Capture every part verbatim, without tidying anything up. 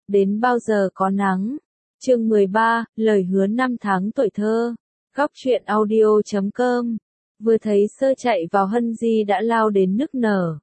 đến bao giờ có nắng. Chương mười ba, lời hứa năm tháng tuổi thơ. Góc truyện audio chấm com. Vừa thấy Sơ chạy vào Hân Di đã lao đến nức nở.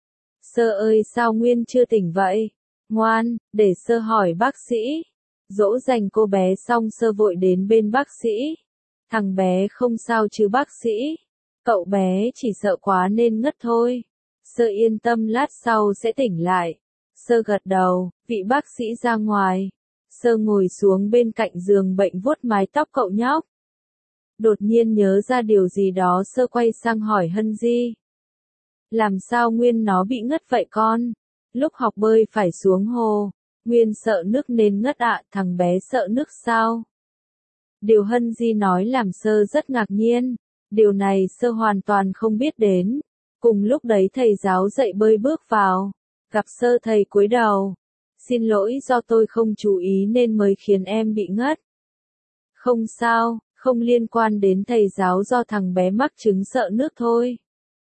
Sơ ơi, sao Nguyên chưa tỉnh vậy? Ngoan, để Sơ hỏi bác sĩ. Dỗ dành cô bé xong Sơ vội đến bên bác sĩ. Thằng bé không sao chứ bác sĩ? Cậu bé chỉ sợ quá nên ngất thôi. Sơ yên tâm, lát sau sẽ tỉnh lại. Sơ gật đầu, vị bác sĩ ra ngoài. Sơ ngồi xuống bên cạnh giường bệnh vuốt mái tóc cậu nhóc. Đột nhiên nhớ ra điều gì đó, Sơ quay sang hỏi Hân Di. Làm sao Nguyên nó bị ngất vậy con? Lúc học bơi phải xuống hồ. Nguyên sợ nước nên ngất ạ. Thằng bé sợ nước sao? Điều Hân Di nói làm Sơ rất ngạc nhiên. Điều này Sơ hoàn toàn không biết đến. Cùng lúc đấy thầy giáo dạy bơi bước vào. Gặp Sơ, thầy cúi đầu. Xin lỗi, do tôi không chú ý nên mới khiến em bị ngất. Không sao, không liên quan đến thầy giáo, do thằng bé mắc chứng sợ nước thôi.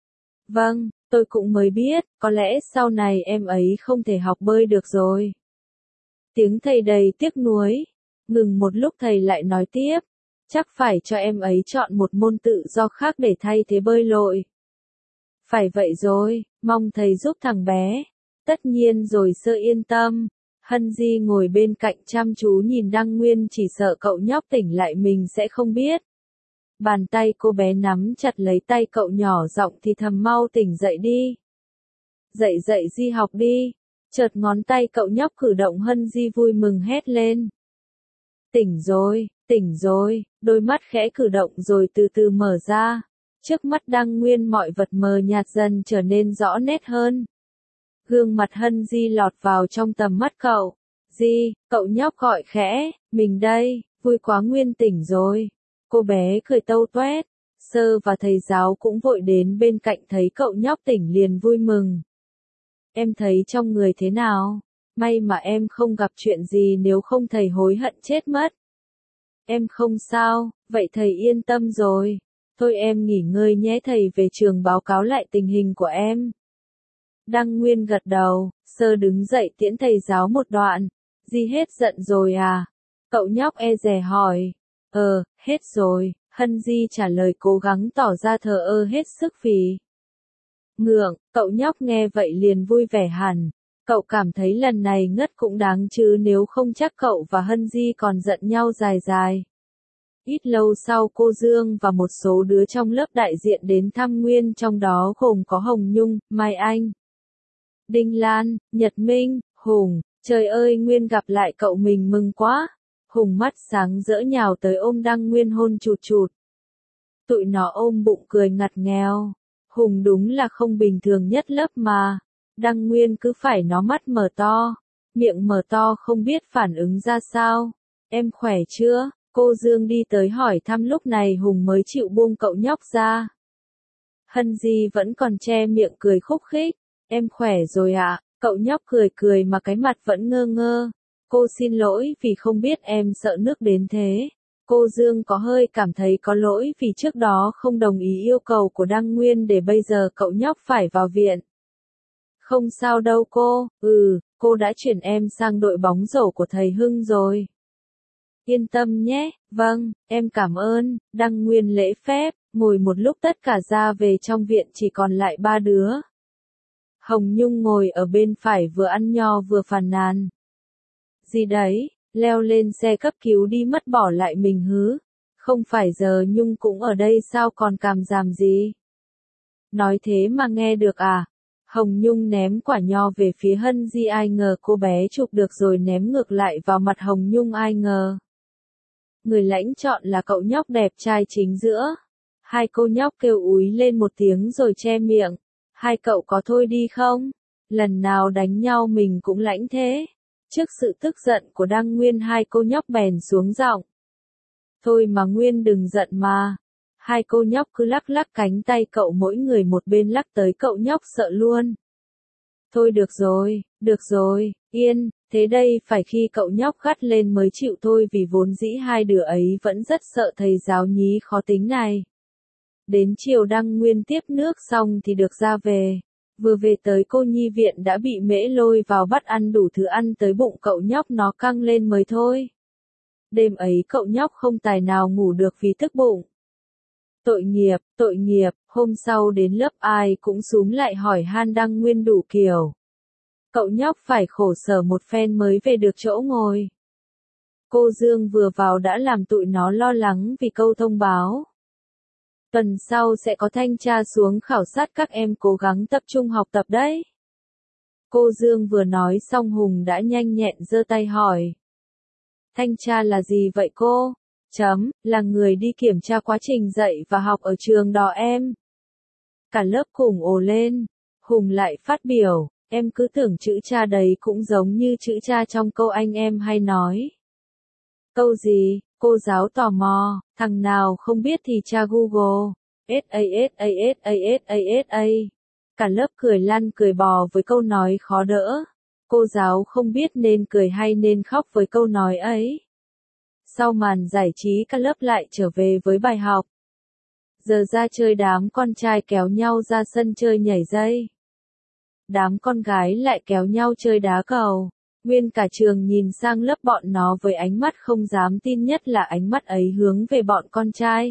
Vâng, tôi cũng mới biết, có lẽ sau này em ấy không thể học bơi được rồi. Tiếng thầy đầy tiếc nuối. Ngừng một lúc thầy lại nói tiếp. Chắc phải cho em ấy chọn một môn tự do khác để thay thế bơi lội. Phải vậy rồi, mong thầy giúp thằng bé. Tất nhiên rồi, Sơ yên tâm. Hân Di ngồi bên cạnh chăm chú nhìn Đăng Nguyên, chỉ sợ cậu nhóc tỉnh lại mình sẽ không biết. Bàn tay cô bé nắm chặt lấy tay cậu, nhỏ giọng thì thầm, mau tỉnh dậy đi. Dậy dậy Di, học đi. Chợt ngón tay cậu nhóc cử động, Hân Di vui mừng hét lên. Tỉnh rồi, tỉnh rồi, đôi mắt khẽ cử động rồi từ từ mở ra. Trước mắt Đăng Nguyên mọi vật mờ nhạt dần trở nên rõ nét hơn. Gương mặt Hân Di lọt vào trong tầm mắt cậu. Di, cậu nhóc gọi khẽ, mình đây, vui quá Nguyên tỉnh rồi. Cô bé cười tâu toét. Sơ và thầy giáo cũng vội đến bên cạnh, thấy cậu nhóc tỉnh liền vui mừng. Em thấy trong người thế nào? May mà em không gặp chuyện gì, nếu không thầy hối hận chết mất. Em không sao, vậy thầy yên tâm rồi. Thôi em nghỉ ngơi nhé, thầy về trường báo cáo lại tình hình của em. Đăng Nguyên gật đầu. Sơ đứng dậy tiễn thầy giáo một đoạn. Di hết giận rồi à? Cậu nhóc e dè hỏi. Ờ, hết rồi, Hân Di trả lời, cố gắng tỏ ra thờ ơ hết sức vì ngượng. Cậu nhóc nghe vậy liền vui vẻ hẳn. Cậu cảm thấy lần này ngất cũng đáng chứ, nếu không chắc cậu và Hân Di còn giận nhau dài dài. Ít lâu sau, cô Dương và một số đứa trong lớp đại diện đến thăm Nguyên, trong đó gồm có Hồng Nhung, Mai Anh, Đinh Lan, Nhật Minh, Hùng. Trời ơi, Nguyên gặp lại cậu mình mừng quá. Hùng mắt sáng rỡ nhào tới ôm Đăng Nguyên hôn chụt chụt. Tụi nó ôm bụng cười ngặt nghèo. Hùng đúng là không bình thường nhất lớp mà. Đăng Nguyên cứ phải nó mắt mở to, miệng mở to không biết phản ứng ra sao. Em khỏe chưa? Cô Dương đi tới hỏi thăm, lúc này Hùng mới chịu buông cậu nhóc ra. Hân Di vẫn còn che miệng cười khúc khích. Em khỏe rồi ạ. Cậu nhóc cười cười mà cái mặt vẫn ngơ ngơ. Cô xin lỗi vì không biết em sợ nước đến thế. Cô Dương có hơi cảm thấy có lỗi vì trước đó không đồng ý yêu cầu của Đăng Nguyên để bây giờ cậu nhóc phải vào viện. Không sao đâu cô, ừ, cô đã chuyển em sang đội bóng rổ của thầy Hưng rồi. Yên tâm nhé, vâng, em cảm ơn. Đăng Nguyên lễ phép, ngồi một lúc tất cả ra về, trong viện chỉ còn lại ba đứa. Hồng Nhung ngồi ở bên phải vừa ăn nho vừa phàn nàn. Gì đấy, leo lên xe cấp cứu đi mất, bỏ lại mình hứ. Không phải giờ Nhung cũng ở đây sao, còn càm ràm gì? Nói thế mà nghe được à? Hồng Nhung ném quả nho về phía Hân Di, ai ngờ cô bé chụp được rồi ném ngược lại vào mặt Hồng Nhung, ai ngờ. Người lãnh chọn là cậu nhóc đẹp trai chính giữa. Hai cô nhóc kêu úi lên một tiếng rồi che miệng. Hai cậu có thôi đi không? Lần nào đánh nhau mình cũng lãnh thế. Trước sự tức giận của Đăng Nguyên, hai cô nhóc bèn xuống giọng. Thôi mà Nguyên đừng giận mà. Hai cô nhóc cứ lắc lắc cánh tay cậu, mỗi người một bên lắc tới cậu nhóc sợ luôn. Thôi được rồi, được rồi, yên, thế đây phải khi cậu nhóc gắt lên mới chịu thôi, vì vốn dĩ hai đứa ấy vẫn rất sợ thầy giáo nhí khó tính này. Đến chiều Đăng Nguyên tiếp nước xong thì được ra về. Vừa về tới cô nhi viện đã bị Mễ lôi vào bắt ăn đủ thứ ăn tới bụng cậu nhóc nó căng lên mới thôi. Đêm ấy cậu nhóc không tài nào ngủ được vì tức bụng. Tội nghiệp, tội nghiệp, hôm sau đến lớp ai cũng xúm lại hỏi han Đăng Nguyên đủ kiểu. Cậu nhóc phải khổ sở một phen mới về được chỗ ngồi. Cô Dương vừa vào đã làm tụi nó lo lắng vì câu thông báo. Tuần sau sẽ có thanh tra xuống khảo sát các em cố gắng tập trung học tập đấy. Cô Dương vừa nói xong Hùng đã nhanh nhẹn giơ tay hỏi. Thanh tra là gì vậy cô? Chấm, là người đi kiểm tra quá trình dạy và học ở trường đó em. Cả lớp cùng ồ lên. Hùng lại phát biểu, em cứ tưởng chữ cha đấy cũng giống như chữ cha trong câu anh em hay nói. Câu gì? Cô giáo tò mò, thằng nào không biết thì tra Google. SASASASASA. Cả lớp cười lăn cười bò với câu nói khó đỡ. Cô giáo không biết nên cười hay nên khóc với câu nói ấy. Sau màn giải trí cả lớp lại trở về với bài học. Giờ ra chơi đám con trai kéo nhau ra sân chơi nhảy dây. Đám con gái lại kéo nhau chơi đá cầu. Nguyên cả trường nhìn sang lớp bọn nó với ánh mắt không dám tin, nhất là ánh mắt ấy hướng về bọn con trai.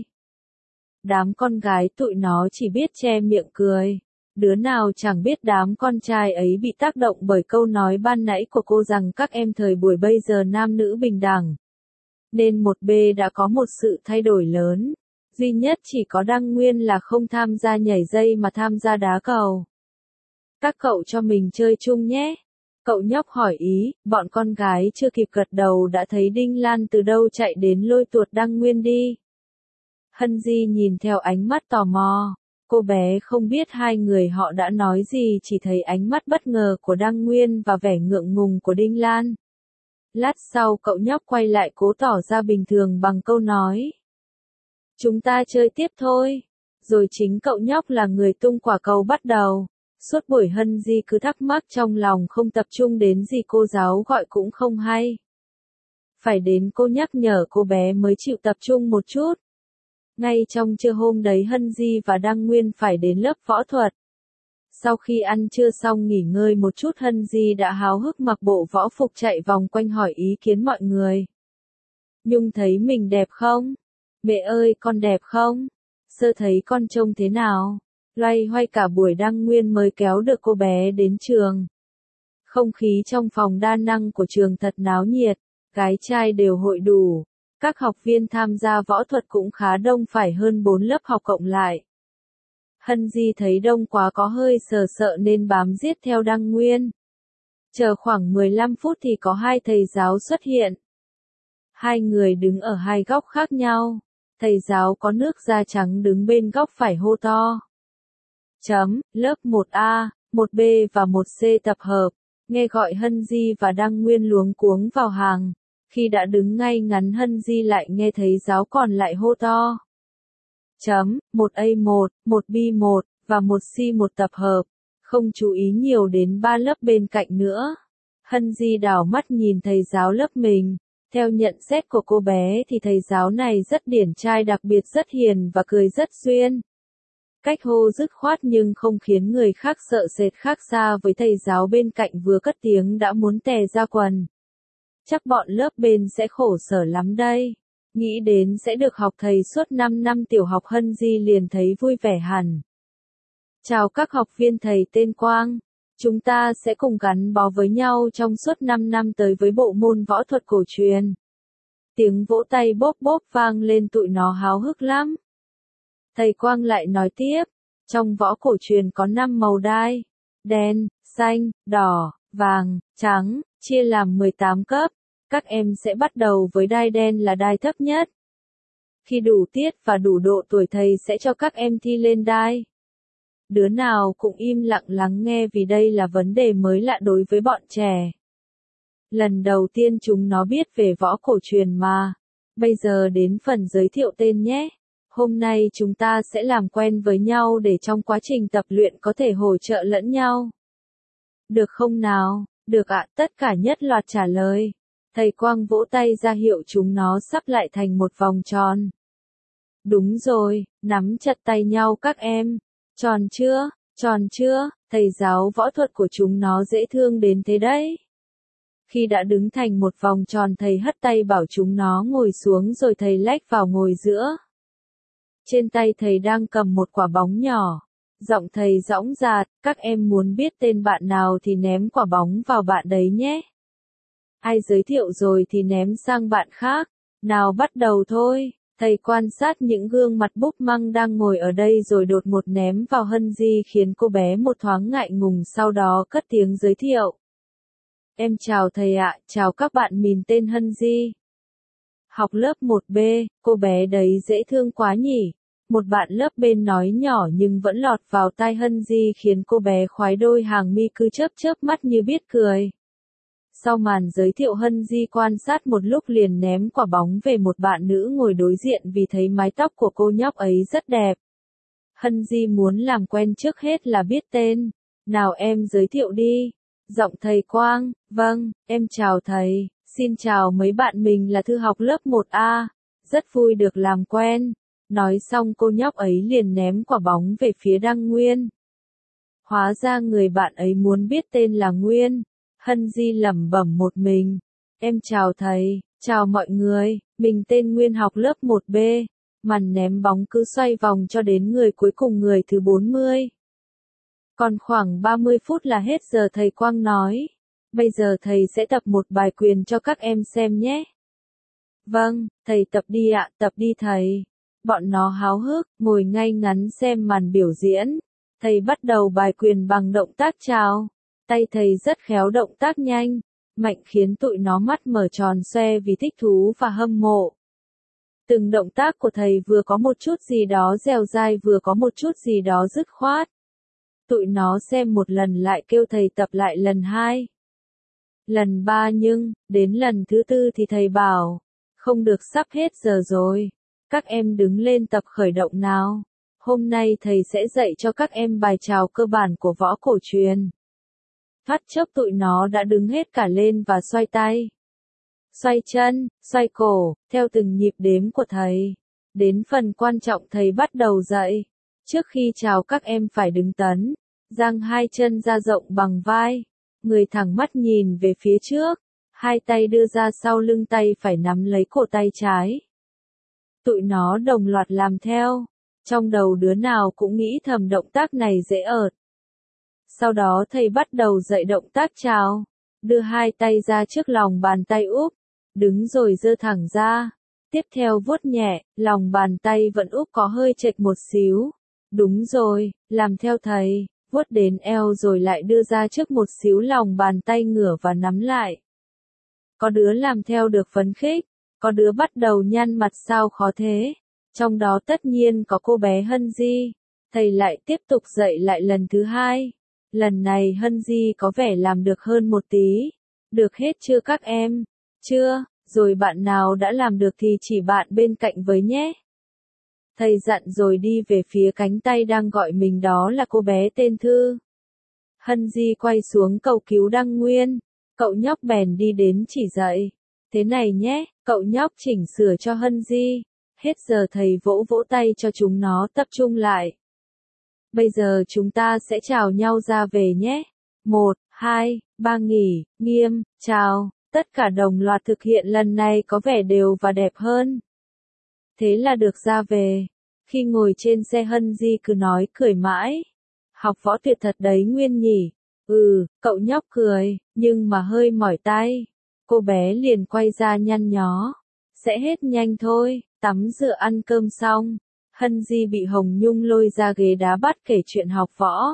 Đám con gái tụi nó chỉ biết che miệng cười. Đứa nào chẳng biết đám con trai ấy bị tác động bởi câu nói ban nãy của cô rằng các em thời buổi bây giờ nam nữ bình đẳng. Nên một B đã có một sự thay đổi lớn. Duy nhất chỉ có Đăng Nguyên là không tham gia nhảy dây mà tham gia đá cầu. Các cậu cho mình chơi chung nhé. Cậu nhóc hỏi ý, bọn con gái chưa kịp gật đầu đã thấy Đinh Lan từ đâu chạy đến lôi tuột Đăng Nguyên đi. Hân Di nhìn theo ánh mắt tò mò. Cô bé không biết hai người họ đã nói gì, chỉ thấy ánh mắt bất ngờ của Đăng Nguyên và vẻ ngượng ngùng của Đinh Lan. Lát sau cậu nhóc quay lại cố tỏ ra bình thường bằng câu nói. Chúng ta chơi tiếp thôi. Rồi chính cậu nhóc là người tung quả cầu bắt đầu. Suốt buổi Hân Di cứ thắc mắc trong lòng, không tập trung đến gì cô giáo gọi cũng không hay. Phải đến cô nhắc nhở cô bé mới chịu tập trung một chút. Ngay trong trưa hôm đấy Hân Di và Đăng Nguyên phải đến lớp võ thuật. Sau khi ăn trưa xong nghỉ ngơi một chút, Hân Di đã háo hức mặc bộ võ phục chạy vòng quanh hỏi ý kiến mọi người. Nhung thấy mình đẹp không? Mẹ ơi, con đẹp không? Sơ thấy con trông thế nào? Loay hoay cả buổi Đăng Nguyên mới kéo được cô bé đến trường. Không khí trong phòng đa năng của trường thật náo nhiệt, gái trai đều hội đủ. Các học viên tham gia võ thuật cũng khá đông, phải hơn bốn lớp học cộng lại. Hân Di thấy đông quá có hơi sờ sợ nên bám giết theo Đăng Nguyên. Chờ khoảng mười lăm phút thì có hai thầy giáo xuất hiện. Hai người đứng ở hai góc khác nhau. Thầy giáo có nước da trắng đứng bên góc phải hô to. Chấm, lớp một A, một B và một C tập hợp. Nghe gọi Hân Di và Đăng Nguyên luống cuống vào hàng. Khi đã đứng ngay ngắn Hân Di lại nghe thấy giáo còn lại hô to. Chấm, một A một, một B một, và một C một tập hợp. Không chú ý nhiều đến ba lớp bên cạnh nữa. Hân Di đảo mắt nhìn thầy giáo lớp mình. Theo nhận xét của cô bé thì thầy giáo này rất điển trai, đặc biệt rất hiền và cười rất duyên. Cách hô dứt khoát nhưng không khiến người khác sợ sệt, khác xa với thầy giáo bên cạnh vừa cất tiếng đã muốn tè ra quần. Chắc bọn lớp bên sẽ khổ sở lắm đây. Nghĩ đến sẽ được học thầy suốt năm năm tiểu học, Hân Di liền thấy vui vẻ hẳn. Chào các học viên, thầy tên Quang. Chúng ta sẽ cùng gắn bó với nhau trong suốt năm năm tới với bộ môn võ thuật cổ truyền. Tiếng vỗ tay bốp bốp vang lên, tụi nó háo hức lắm. Thầy Quang lại nói tiếp, trong võ cổ truyền có năm màu đai, đen, xanh, đỏ, vàng, trắng, chia làm mười tám cấp. Các em sẽ bắt đầu với đai đen là đai thấp nhất. Khi đủ tiết và đủ độ tuổi thầy sẽ cho các em thi lên đai. Đứa nào cũng im lặng lắng nghe vì đây là vấn đề mới lạ đối với bọn trẻ. Lần đầu tiên chúng nó biết về võ cổ truyền mà. Bây giờ đến phần giới thiệu tên nhé. Hôm nay chúng ta sẽ làm quen với nhau để trong quá trình tập luyện có thể hỗ trợ lẫn nhau. Được không nào? Được ạ, tất cả nhất loạt trả lời. Thầy Quang vỗ tay ra hiệu chúng nó sắp lại thành một vòng tròn. Đúng rồi, nắm chặt tay nhau các em. Tròn chưa? Tròn chưa? thầy giáo võ thuật của chúng nó dễ thương đến thế đấy. Khi đã đứng thành một vòng tròn thầy hất tay bảo chúng nó ngồi xuống rồi thầy lách vào ngồi giữa. Trên tay thầy đang cầm một quả bóng nhỏ. Giọng thầy dõng dạc, các em muốn biết tên bạn nào thì ném quả bóng vào bạn đấy nhé. Ai giới thiệu rồi thì ném sang bạn khác. Nào bắt đầu thôi. Thầy quan sát những gương mặt búp măng đang ngồi ở đây rồi đột ngột ném vào Hân Di khiến cô bé một thoáng ngại ngùng, sau đó cất tiếng giới thiệu. Em chào thầy ạ, chào các bạn, mình tên Hân Di. Học lớp một B, cô bé đấy dễ thương quá nhỉ. Một bạn lớp bên nói nhỏ nhưng vẫn lọt vào tai Hân Di khiến cô bé khoái đôi hàng mi cứ chớp chớp mắt như biết cười. Sau màn giới thiệu Hân Di quan sát một lúc liền ném quả bóng về một bạn nữ ngồi đối diện vì thấy mái tóc của cô nhóc ấy rất đẹp. Hân Di muốn làm quen trước hết là biết tên. Nào em giới thiệu đi. Giọng thầy Quang, vâng, em chào thầy, xin chào mấy bạn, mình là Thư học lớp một A, rất vui được làm quen. Nói xong cô nhóc ấy liền ném quả bóng về phía Đăng Nguyên. Hóa ra người bạn ấy muốn biết tên là Nguyên. Hân Di lẩm bẩm một mình. Em chào thầy, chào mọi người, mình tên Nguyên học lớp một B. Màn ném bóng cứ xoay vòng cho đến người cuối cùng, người thứ bốn mươi. Còn khoảng ba mươi phút là hết giờ, thầy Quang nói. Bây giờ thầy sẽ tập một bài quyền cho các em xem nhé. Vâng, thầy tập đi ạ, tập đi thầy. Bọn nó háo hức, ngồi ngay ngắn xem màn biểu diễn. Thầy bắt đầu bài quyền bằng động tác chào. Tay thầy rất khéo, động tác nhanh, mạnh khiến tụi nó mắt mở tròn xoe vì thích thú và hâm mộ. Từng động tác của thầy vừa có một chút gì đó dẻo dai, vừa có một chút gì đó dứt khoát. Tụi nó xem một lần lại kêu thầy tập lại lần hai, lần ba, nhưng đến lần thứ tư thì thầy bảo, không được, sắp hết giờ rồi. Các em đứng lên tập khởi động nào. Hôm nay thầy sẽ dạy cho các em bài chào cơ bản của võ cổ truyền. Thoát chốc tụi nó đã đứng hết cả lên và xoay tay, xoay chân, xoay cổ, theo từng nhịp đếm của thầy. Đến phần quan trọng thầy bắt đầu dạy. Trước khi chào các em phải đứng tấn, dang hai chân ra rộng bằng vai, người thẳng mắt nhìn về phía trước, hai tay đưa ra sau lưng, tay phải nắm lấy cổ tay trái. Tụi nó đồng loạt làm theo, trong đầu đứa nào cũng nghĩ thầm động tác này dễ ợt. Sau đó thầy bắt đầu dạy động tác chào, đưa hai tay ra trước lòng bàn tay úp, đứng rồi giơ thẳng ra. Tiếp theo vuốt nhẹ, lòng bàn tay vẫn úp có hơi chệch một xíu. Đúng rồi, làm theo thầy, vuốt đến eo rồi lại đưa ra trước một xíu, lòng bàn tay ngửa và nắm lại. Có đứa làm theo được phấn khích, có đứa bắt đầu nhăn mặt sao khó thế. Trong đó tất nhiên có cô bé Hân Di. Thầy lại tiếp tục dạy lại lần thứ hai. Lần này Hân Di có vẻ làm được hơn một tí. Được hết chưa các em? Chưa, rồi bạn nào đã làm được thì chỉ bạn bên cạnh với nhé. Thầy dặn rồi đi về phía cánh tay đang gọi mình, đó là cô bé tên Thư. Hân Di quay xuống cầu cứu Đăng Nguyên. Cậu nhóc bèn đi đến chỉ dạy. Thế này nhé, cậu nhóc chỉnh sửa cho Hân Di. Hết giờ thầy vỗ vỗ tay cho chúng nó tập trung lại. Bây giờ chúng ta sẽ chào nhau ra về nhé. Một, hai, ba nghỉ, nghiêm, chào. Tất cả đồng loạt thực hiện, lần này có vẻ đều và đẹp hơn. Thế là được ra về. Khi ngồi trên xe Hân Di cứ nói cười mãi. Học võ tuyệt thật đấy Nguyên nhỉ. Ừ, cậu nhóc cười, nhưng mà hơi mỏi tay. Cô bé liền quay ra nhăn nhó. Sẽ hết nhanh thôi, tắm rửa ăn cơm xong. Hân Di bị Hồng Nhung lôi ra ghế đá bắt kể chuyện học võ.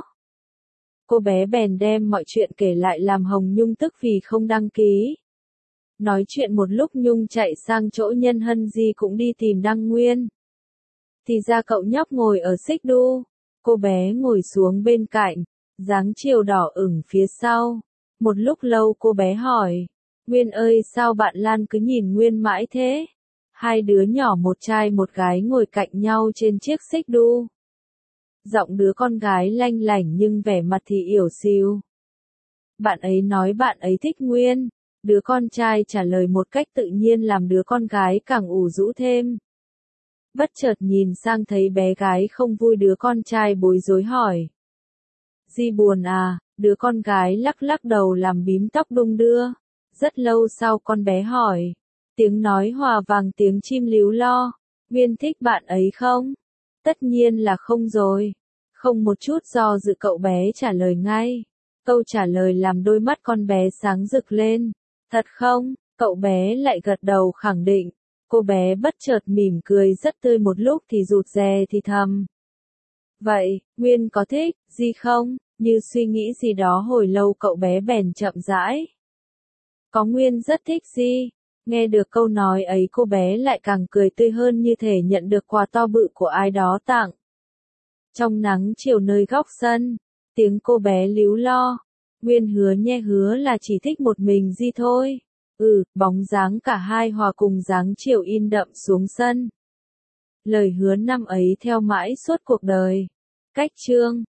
Cô bé bèn đem mọi chuyện kể lại làm Hồng Nhung tức vì không đăng ký. Nói chuyện một lúc Nhung chạy sang chỗ Nhân Hân Di cũng đi tìm Đăng Nguyên. Thì ra cậu nhóc ngồi ở xích đu. Cô bé ngồi xuống bên cạnh, dáng chiều đỏ ửng phía sau. Một lúc lâu cô bé hỏi, Nguyên ơi, sao bạn Lan cứ nhìn Nguyên mãi thế? Hai đứa nhỏ, một trai một gái ngồi cạnh nhau trên chiếc xích đu. Giọng đứa con gái lanh lảnh nhưng vẻ mặt thì yểu xìu. Bạn ấy nói bạn ấy thích Nguyên. Đứa con trai trả lời một cách tự nhiên làm đứa con gái càng ủ rũ thêm. Bất chợt nhìn sang thấy bé gái không vui, đứa con trai bối rối hỏi. Di buồn à, đứa con gái lắc lắc đầu làm bím tóc đung đưa. Rất lâu sau con bé hỏi. Tiếng nói hòa vàng tiếng chim líu lo. Nguyên thích bạn ấy không? Tất nhiên là không rồi. Không một chút do dự cậu bé trả lời ngay. Câu trả lời làm đôi mắt con bé sáng rực lên. Thật không? Cậu bé lại gật đầu khẳng định. Cô bé bất chợt mỉm cười rất tươi một lúc thì rụt rè thì thầm. Vậy, Nguyên có thích Di không? Như suy nghĩ gì đó hồi lâu cậu bé bèn chậm rãi. Có, Nguyên rất thích Di. Nghe được câu nói ấy cô bé lại càng cười tươi hơn như thể nhận được quà to bự của ai đó tặng. Trong nắng chiều nơi góc sân, tiếng cô bé líu lo. Nguyên hứa nhé, hứa là chỉ thích một mình Di thôi. Ừ, bóng dáng cả hai hòa cùng dáng chiều in đậm xuống sân. Lời hứa năm ấy theo mãi suốt cuộc đời. Cách chương